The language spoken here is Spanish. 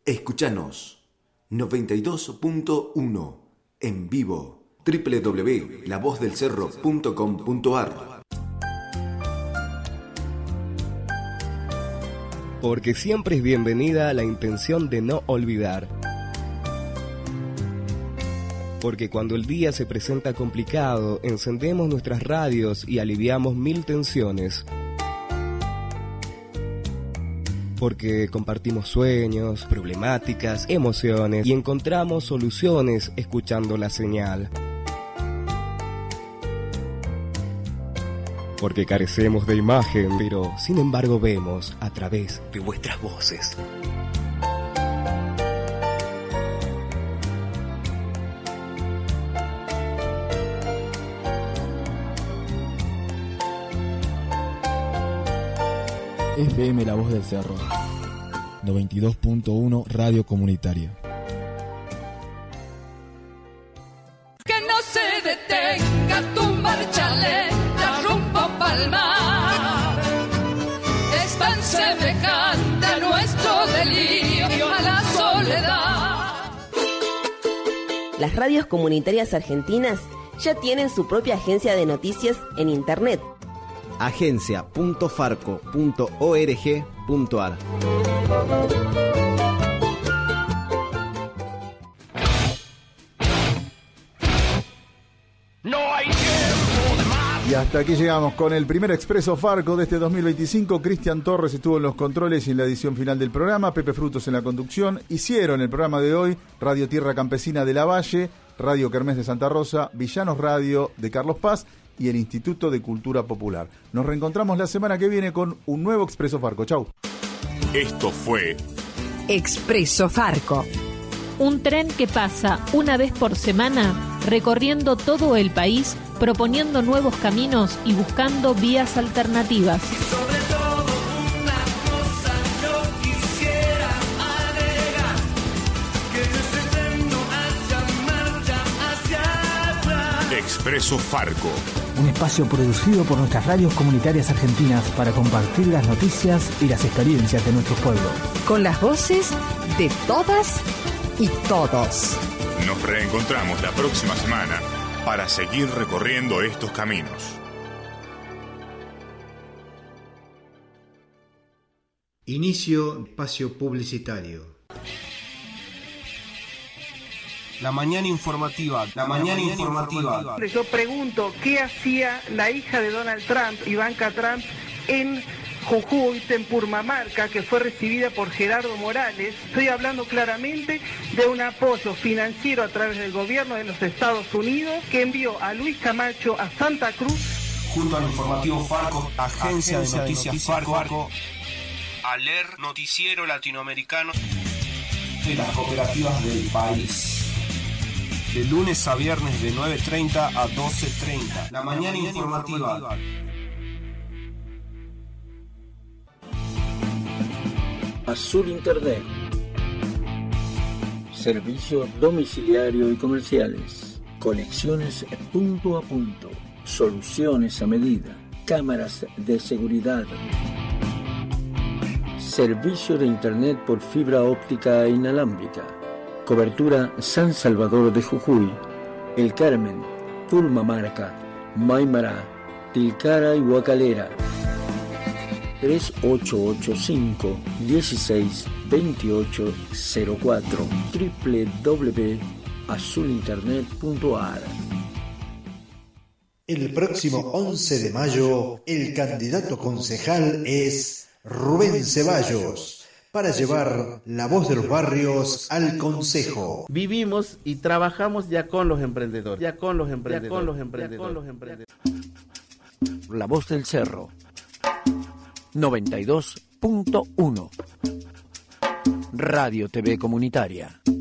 Escuchanos 92.1 en vivo www.lavozdelcerro.com.ar. Porque siempre es bienvenida la intención de no olvidar. Porque cuando el día se presenta complicado, encendemos nuestras radios y aliviamos 1000 tensiones. Porque compartimos sueños, problemáticas, emociones y encontramos soluciones escuchando la señal. Porque carecemos de imagen, pero sin embargo vemos a través de vuestras voces. FM La Voz del Cerro 92.1 Radio Comunitaria. Que no se detenga tu marcha lenta rumbo pa'l mar. Es tan semejante a nuestro delirio, a la soledad. Las radios comunitarias argentinas ya tienen su propia agencia de noticias en internet. agencia.farco.org.ar. Y hasta aquí llegamos con el primer Expreso Farco de este 2025. Cristian Torres estuvo en los controles y en la edición final del programa. Pepe Frutos en la conducción. Hicieron el programa de hoy Radio Tierra Campesina de La Valle, Radio Kermés de Santa Rosa, Villanos Radio de Carlos Paz y el Instituto de Cultura Popular. Nos reencontramos la semana que viene con un nuevo Expreso Farco. Chau. Esto fue Expreso Farco. Un tren que pasa una vez por semana recorriendo todo el país, proponiendo nuevos caminos y buscando vías alternativas. Sobre todo una cosa yo quisiera agregar, que en ese tren no haya marcha hacia atrás. Expreso Farco. Un espacio producido por nuestras radios comunitarias argentinas para compartir las noticias y las experiencias de nuestros pueblos. Con las voces de todas y todos. Nos reencontramos la próxima semana para seguir recorriendo estos caminos. Inicio espacio publicitario. La mañana informativa. Yo pregunto, ¿qué hacía la hija de Donald Trump, Ivanka Trump, en Jujuy, en Purmamarca, que fue recibida por Gerardo Morales? Estoy hablando claramente de un apoyo financiero a través del gobierno de los Estados Unidos que envió a Luis Camacho a Santa Cruz. Junto al informativo Farco, agencia de noticias Farco, ALER, noticiero latinoamericano de las cooperativas del país. De lunes a viernes de 9:30 a 12:30. La mañana informativa. Azul Internet. Servicio domiciliario y comerciales. Conexiones punto a punto. Soluciones a medida. Cámaras de seguridad. Servicio de Internet por fibra óptica inalámbrica. Cobertura San Salvador de Jujuy, El Carmen, Purmamarca, Maimará, Tilcara y Huacalera. 3885-162804 www.azulinternet.ar. El próximo 11 de mayo, el candidato concejal es Rubén Ceballos, para llevar la voz de los barrios al concejo. Vivimos y trabajamos ya con los emprendedores. La Voz del Cerro 92.1 Radio TV Comunitaria.